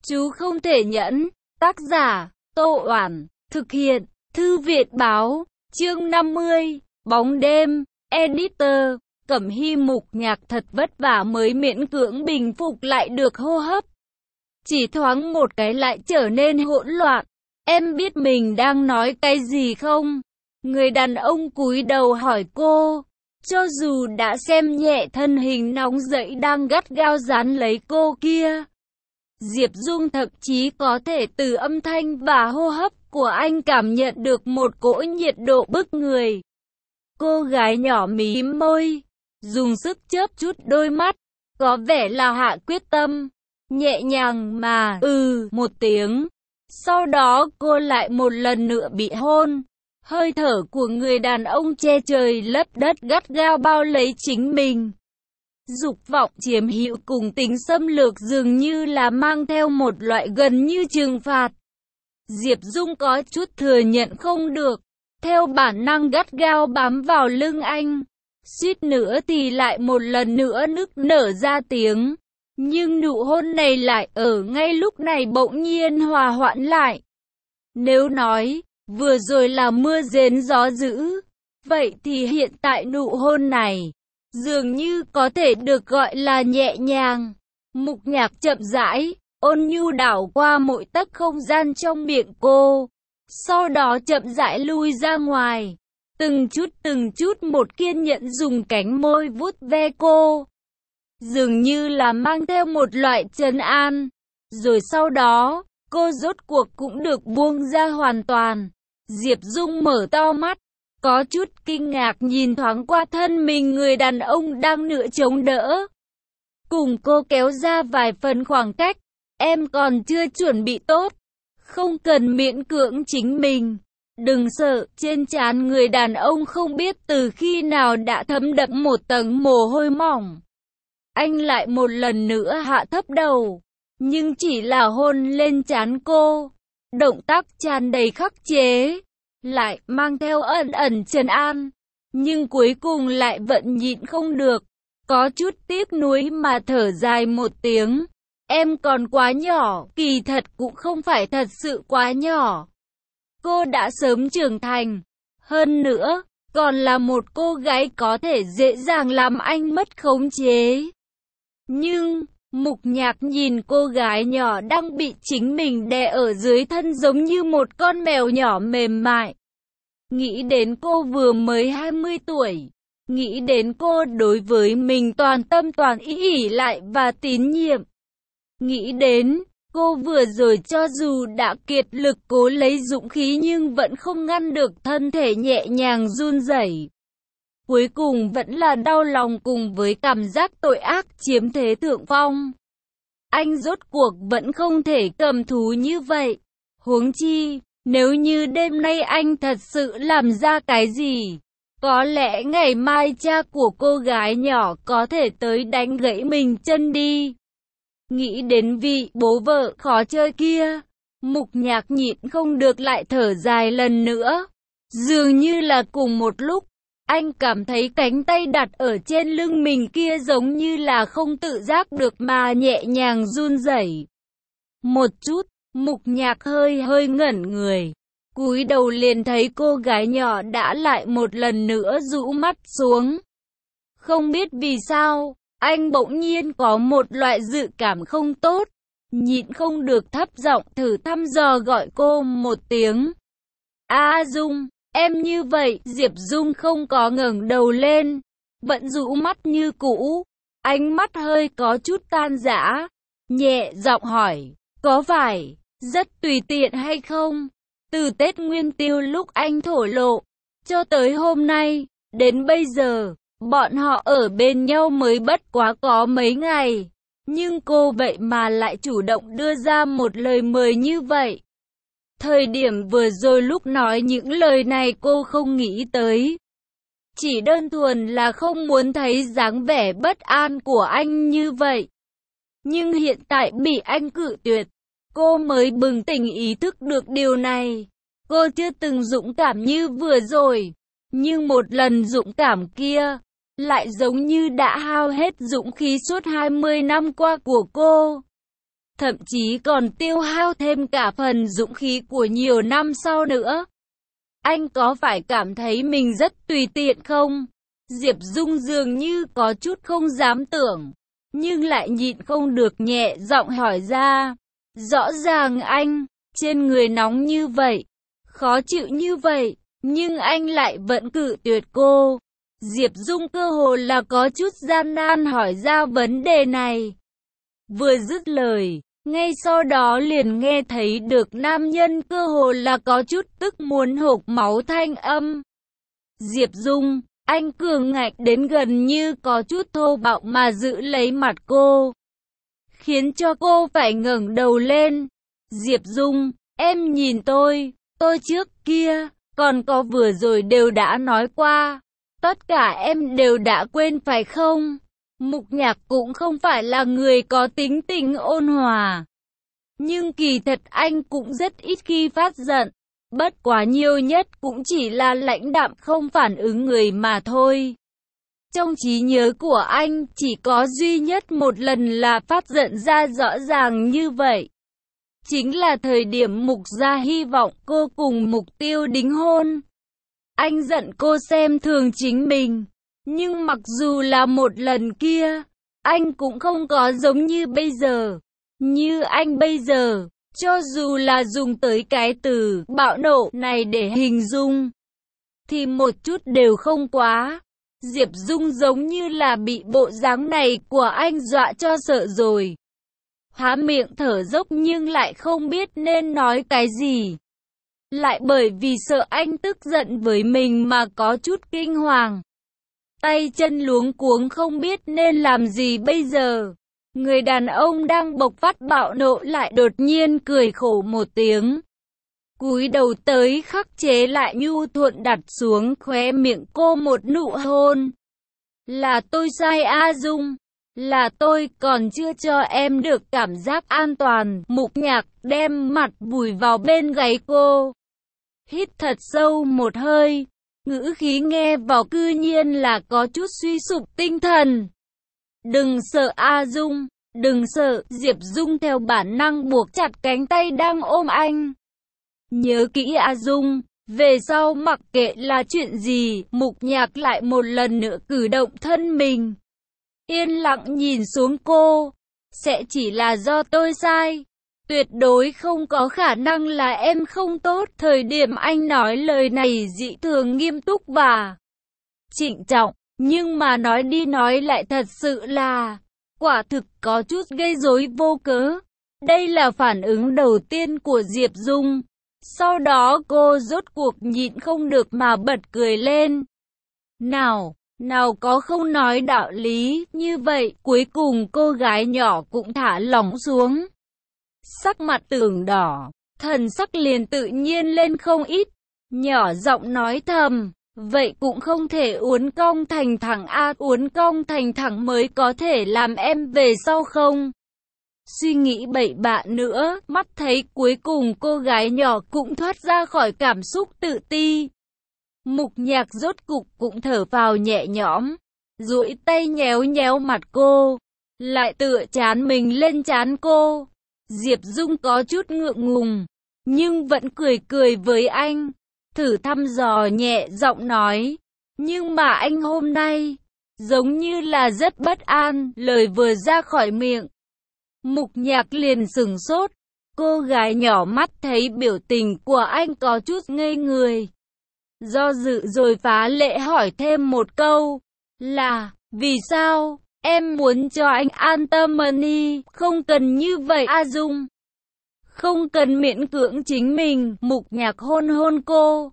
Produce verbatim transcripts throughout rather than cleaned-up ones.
Chú không thể nhẫn. Tác giả, Tô Oản. Thực hiện, Thư viện báo. Chương năm mươi. Bóng đêm. Editor. Cẩm Hy. Mục Nhạc thật vất vả mới miễn cưỡng bình phục lại được hô hấp. Chỉ thoáng một cái lại trở nên hỗn loạn. Em biết mình đang nói cái gì không? Người đàn ông cúi đầu hỏi cô. Cho dù đã xem nhẹ thân hình nóng rẫy đang gắt gao dán lấy cô kia, Diệp Dung thậm chí có thể từ âm thanh và hô hấp của anh cảm nhận được một cỗ nhiệt độ bức người. Cô gái nhỏ mím môi, dùng sức chớp chút đôi mắt, có vẻ là hạ quyết tâm, nhẹ nhàng mà ừ một tiếng. Sau đó cô lại một lần nữa bị hôn. Hơi thở của người đàn ông che trời lấp đất gắt gao bao lấy chính mình. Dục vọng chiếm hữu cùng tính xâm lược dường như là mang theo một loại gần như trừng phạt. Diệp Dung có chút thừa nhận không được, theo bản năng gắt gao bám vào lưng anh. Suýt nữa thì lại một lần nữa nức nở ra tiếng. Nhưng nụ hôn này lại ở ngay lúc này bỗng nhiên hòa hoãn lại. Nếu nói vừa rồi là mưa rền gió dữ, vậy thì hiện tại nụ hôn này dường như có thể được gọi là nhẹ nhàng. Mục Nhạc chậm rãi, ôn nhu đảo qua mỗi tấc không gian trong miệng cô, sau đó chậm rãi lui ra ngoài, từng chút từng chút một kiên nhẫn dùng cánh môi vuốt ve cô, dường như là mang theo một loại trấn an. Rồi sau đó, cô rốt cuộc cũng được buông ra hoàn toàn. Diệp Dung mở to mắt, có chút kinh ngạc nhìn thoáng qua thân mình người đàn ông đang nửa chống đỡ. Cùng cô kéo ra vài phần khoảng cách. Em còn chưa chuẩn bị tốt. Không cần miễn cưỡng chính mình. Đừng sợ. Trên trán người đàn ông không biết từ khi nào đã thấm đẫm một tầng mồ hôi mỏng. Anh lại một lần nữa hạ thấp đầu, nhưng chỉ là hôn lên trán cô. Động tác tràn đầy khắc chế, lại mang theo ẩn ẩn trấn an, nhưng cuối cùng lại vẫn nhịn không được, có chút tiếc nuối mà thở dài một tiếng. Em còn quá nhỏ, kỳ thật cũng không phải thật sự quá nhỏ. Cô đã sớm trưởng thành, hơn nữa, còn là một cô gái có thể dễ dàng làm anh mất khống chế. Nhưng, Mục Nhạc nhìn cô gái nhỏ đang bị chính mình đè ở dưới thân giống như một con mèo nhỏ mềm mại. Nghĩ đến cô vừa mới hai mươi tuổi, nghĩ đến cô đối với mình toàn tâm toàn ý ỷ lại và tín nhiệm. Nghĩ đến, cô vừa rồi cho dù đã kiệt lực cố lấy dũng khí nhưng vẫn không ngăn được thân thể nhẹ nhàng run rẩy. Cuối cùng vẫn là đau lòng cùng với cảm giác tội ác chiếm thế thượng phong. Anh rốt cuộc vẫn không thể cầm thú như vậy. Huống chi, nếu như đêm nay anh thật sự làm ra cái gì, có lẽ ngày mai cha của cô gái nhỏ có thể tới đánh gãy mình chân đi. Nghĩ đến vị bố vợ khó chơi kia, Mục Nhạc nhịn không được lại thở dài lần nữa. Dường như là cùng một lúc, anh cảm thấy cánh tay đặt ở trên lưng mình kia giống như là không tự giác được mà nhẹ nhàng run rẩy. Một chút, Mục Nhạc hơi hơi ngẩn người, cúi đầu liền thấy cô gái nhỏ đã lại một lần nữa rũ mắt xuống. Không biết vì sao, anh bỗng nhiên có một loại dự cảm không tốt, nhịn không được thấp giọng thử thăm dò gọi cô một tiếng. A Dung, em như vậy. Diệp Dung không có ngẩng đầu lên, vẫn rũ mắt như cũ, ánh mắt hơi có chút tan rã, nhẹ giọng hỏi, có phải rất tùy tiện hay không? Từ Tết Nguyên Tiêu lúc anh thổ lộ, cho tới hôm nay, đến bây giờ, bọn họ ở bên nhau mới bất quá có mấy ngày, nhưng cô vậy mà lại chủ động đưa ra một lời mời như vậy. Thời điểm vừa rồi lúc nói những lời này cô không nghĩ tới. Chỉ đơn thuần là không muốn thấy dáng vẻ bất an của anh như vậy. Nhưng hiện tại bị anh cự tuyệt, cô mới bừng tỉnh ý thức được điều này. Cô chưa từng dũng cảm như vừa rồi, nhưng một lần dũng cảm kia, lại giống như đã hao hết dũng khí suốt hai mươi năm qua của cô. thậm chí còn tiêu hao thêm cả phần dũng khí của nhiều năm sau nữa. Anh có phải cảm thấy mình rất tùy tiện không? Diệp Dung dường như có chút không dám tưởng, nhưng lại nhịn không được nhẹ giọng hỏi ra. Rõ ràng anh, trên người nóng như vậy, khó chịu như vậy, nhưng anh lại vẫn cự tuyệt cô. Diệp Dung cơ hồ là có chút gian nan hỏi ra vấn đề này. Vừa dứt lời, ngay sau đó liền nghe thấy được nam nhân cơ hồ là có chút tức muốn hộc máu thanh âm. Diệp Dung, anh cường ngạnh đến gần như có chút thô bạo mà giữ lấy mặt cô, khiến cho cô phải ngẩng đầu lên. Diệp Dung, em nhìn tôi, tôi trước kia, còn có vừa rồi đều đã nói qua. Tất cả em đều đã quên phải không? Mục Nhạc cũng không phải là người có tính tình ôn hòa, nhưng kỳ thật anh cũng rất ít khi phát giận. Bất quá nhiều nhất cũng chỉ là lãnh đạm không phản ứng người mà thôi. Trong trí nhớ của anh chỉ có duy nhất một lần là phát giận ra rõ ràng như vậy. Chính là thời điểm Mục Gia hy vọng cô cùng Mục Tiêu đính hôn. Anh giận cô xem thường chính mình. Nhưng mặc dù là một lần kia, anh cũng không có giống như bây giờ. Như anh bây giờ, cho dù là dùng tới cái từ bạo nộ này để hình dung, thì một chút đều không quá. Diệp Dung giống như là bị bộ dáng này của anh dọa cho sợ rồi. Há miệng thở dốc nhưng lại không biết nên nói cái gì. Lại bởi vì sợ anh tức giận với mình mà có chút kinh hoàng. Tay chân luống cuống không biết nên làm gì bây giờ. Người đàn ông đang bộc phát bạo nộ lại đột nhiên cười khổ một tiếng. Cúi đầu tới khắc chế lại nhu thuận đặt xuống khóe miệng cô một nụ hôn. Là tôi sai A Dung. Là tôi còn chưa cho em được cảm giác an toàn. Mục Nhạc đem mặt vùi vào bên gáy cô. Hít thật sâu một hơi. Ngữ khí nghe vào cư nhiên là có chút suy sụp tinh thần. Đừng sợ A Dung, đừng sợ. Diệp Dung theo bản năng buộc chặt cánh tay đang ôm anh. Nhớ kỹ A Dung, về sau mặc kệ là chuyện gì, Mục Nhạc lại một lần nữa cử động thân mình. Yên lặng nhìn xuống cô, sẽ chỉ là do tôi sai. Tuyệt đối không có khả năng là em không tốt. Thời điểm anh nói lời này dị thường nghiêm túc và trịnh trọng, nhưng mà nói đi nói lại thật sự là quả thực có chút gây rối vô cớ. Đây là phản ứng đầu tiên của Diệp Dung. Sau đó cô rốt cuộc nhịn không được mà bật cười lên. Nào, nào có không nói đạo lý như vậy. Cuối cùng cô gái nhỏ cũng thả lỏng xuống. Sắc mặt tưởng đỏ, thần sắc liền tự nhiên lên không ít. Nhỏ giọng nói thầm, vậy cũng không thể uốn cong thành thẳng a, uốn cong thành thẳng mới có thể làm em về sau không? Suy nghĩ bậy bạ nữa, mắt thấy cuối cùng cô gái nhỏ cũng thoát ra khỏi cảm xúc tự ti. Mục Nhạc rốt cục cũng thở vào nhẹ nhõm, duỗi tay nhéo nhéo mặt cô, lại tựa chán mình lên trán cô. Diệp Dung có chút ngượng ngùng, nhưng vẫn cười cười với anh, thử thăm dò nhẹ giọng nói, nhưng mà anh hôm nay, giống như là rất bất an. Lời vừa ra khỏi miệng, Mục Nhạc liền sửng sốt, cô gái nhỏ mắt thấy biểu tình của anh có chút ngây người. Do dự rồi phá lệ hỏi thêm một câu, là, vì sao? Em muốn cho anh an tâm đi, không cần như vậy A Dung. Không cần miễn cưỡng chính mình. Mục Nhạc hôn hôn cô.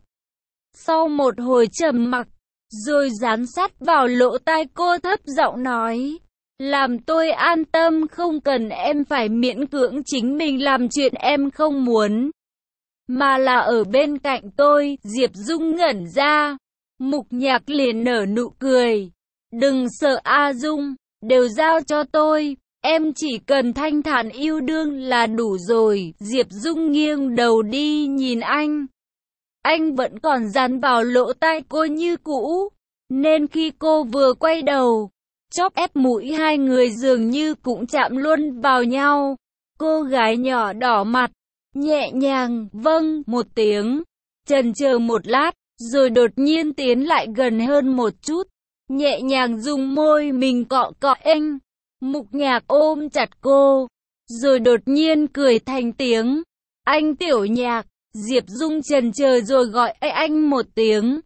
Sau một hồi trầm mặc, rồi dán sát vào lỗ tai cô thấp giọng nói, làm tôi an tâm, không cần em phải miễn cưỡng chính mình làm chuyện em không muốn, mà là ở bên cạnh tôi. Diệp Dung ngẩn ra, Mục Nhạc liền nở nụ cười. Đừng sợ A Dung, đều giao cho tôi, em chỉ cần thanh thản yêu đương là đủ rồi. Diệp Dung nghiêng đầu đi nhìn anh. Anh vẫn còn dán vào lỗ tai cô như cũ, nên khi cô vừa quay đầu, chóp ép mũi hai người dường như cũng chạm luôn vào nhau. Cô cô gái nhỏ đỏ mặt, nhẹ nhàng vâng một tiếng, chần chờ một lát, rồi đột nhiên tiến lại gần hơn một chút, nhẹ nhàng dùng môi mình cọ cọ anh. Mục Nhạc ôm chặt cô, rồi đột nhiên cười thành tiếng. Anh Tiểu Nhạc. Diệp Dung chần chờ rồi gọi anh một tiếng.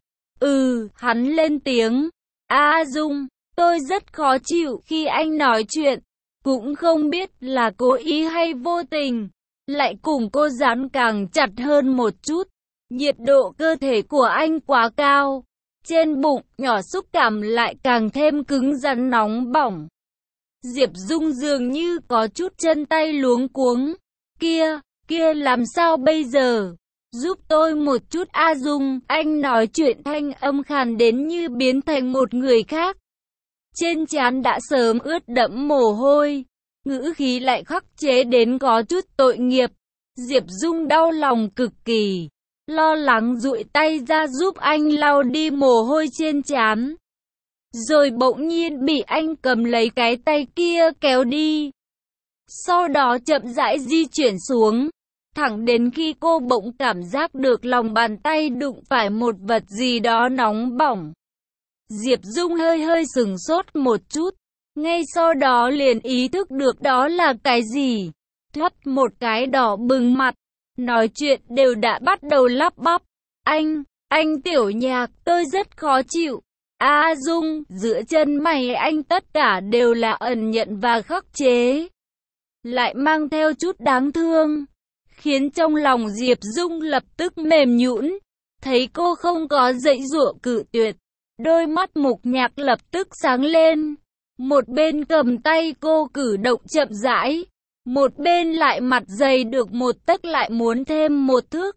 Ừ, hắn lên tiếng. A Dung, tôi rất khó chịu khi anh nói chuyện, cũng không biết là cố ý hay vô tình. Lại cùng cô dán càng chặt hơn một chút. Nhiệt độ cơ thể của anh quá cao, trên bụng nhỏ xúc cảm lại càng thêm cứng rắn nóng bỏng. Diệp Dung dường như có chút chân tay luống cuống. Kia, kia làm sao bây giờ? Giúp tôi một chút A Dung, anh nói chuyện thanh âm khàn đến như biến thành một người khác. Trên trán đã sớm ướt đẫm mồ hôi, ngữ khí lại khắc chế đến có chút tội nghiệp. Diệp Dung đau lòng cực kỳ, lo lắng duỗi tay ra giúp anh lau đi mồ hôi trên trán. Rồi bỗng nhiên bị anh cầm lấy cái tay kia kéo đi. Sau đó chậm rãi di chuyển xuống, thẳng đến khi cô bỗng cảm giác được lòng bàn tay đụng phải một vật gì đó nóng bỏng. Diệp Dung hơi hơi sửng sốt một chút, ngay sau đó liền ý thức được đó là cái gì. Thoát một cái đỏ bừng mặt, nói chuyện đều đã bắt đầu lắp bắp. Anh, anh Tiểu Nhạc, tôi rất khó chịu. A Dung, giữa chân mày anh tất cả đều là ẩn nhận và khắc chế, lại mang theo chút đáng thương, khiến trong lòng Diệp Dung lập tức mềm nhũn. Thấy cô không có dãy dụa cự tuyệt, đôi mắt Mục Nhạc lập tức sáng lên. Một bên cầm tay cô cử động chậm rãi, một bên lại mặt dày được một tấc lại muốn thêm một thước.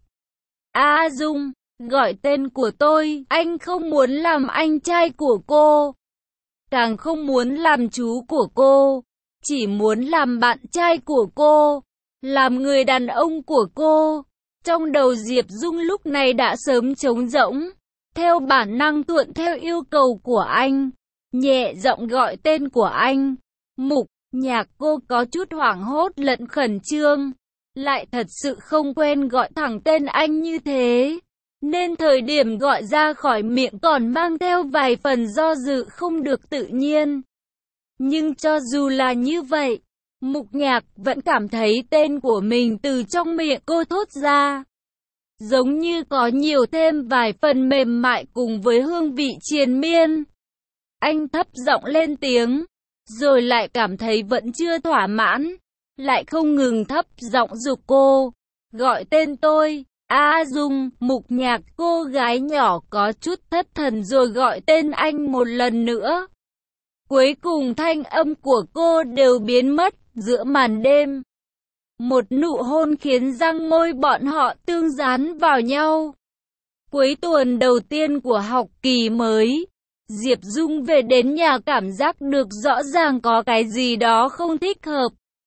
A Dung, gọi tên của tôi, anh không muốn làm anh trai của cô, càng không muốn làm chú của cô, chỉ muốn làm bạn trai của cô, làm người đàn ông của cô. Trong đầu Diệp Dung lúc này đã sớm trống rỗng, theo bản năng thuận theo yêu cầu của anh, nhẹ giọng gọi tên của anh. Mục Nhạc. Cô có chút hoảng hốt lẫn khẩn trương, lại thật sự không quen gọi thẳng tên anh như thế, nên thời điểm gọi ra khỏi miệng còn mang theo vài phần do dự không được tự nhiên. Nhưng cho dù là như vậy, Mục Nhạc vẫn cảm thấy tên của mình từ trong miệng cô thốt ra, giống như có nhiều thêm vài phần mềm mại cùng với hương vị triền miên. Anh thấp giọng lên tiếng, rồi lại cảm thấy vẫn chưa thỏa mãn, lại không ngừng thấp giọng giục cô, gọi tên tôi. A Dung. Mục Nhạc, cô gái nhỏ có chút thất thần rồi gọi tên anh một lần nữa. Cuối cùng thanh âm của cô đều biến mất giữa màn đêm. Một nụ hôn khiến răng môi bọn họ tương dán vào nhau. Cuối tuần đầu tiên của học kỳ mới, Diệp Dung về đến nhà cảm giác được rõ ràng có cái gì đó không thích hợp.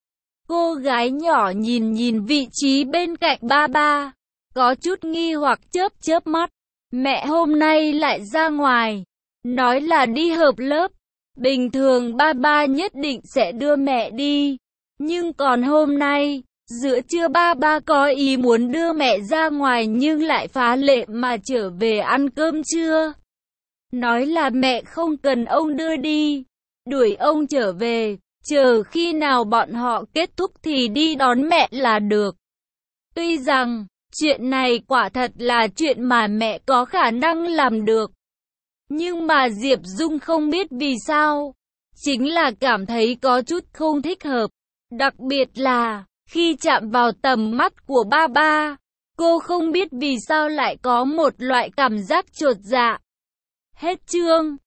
Cô gái nhỏ nhìn nhìn vị trí bên cạnh ba ba, có chút nghi hoặc chớp chớp mắt. Mẹ hôm nay lại ra ngoài, nói là đi hợp lớp. Bình thường ba ba nhất định sẽ đưa mẹ đi, nhưng còn hôm nay, giữa trưa ba ba có ý muốn đưa mẹ ra ngoài nhưng lại phá lệ mà trở về ăn cơm trưa. Nói là mẹ không cần ông đưa đi, đuổi ông trở về, chờ khi nào bọn họ kết thúc thì đi đón mẹ là được. Tuy rằng, chuyện này quả thật là chuyện mà mẹ có khả năng làm được, nhưng mà Diệp Dung không biết vì sao, chính là cảm thấy có chút không thích hợp. Đặc biệt là, khi chạm vào tầm mắt của ba ba, cô không biết vì sao lại có một loại cảm giác chột dạ. Hết chương.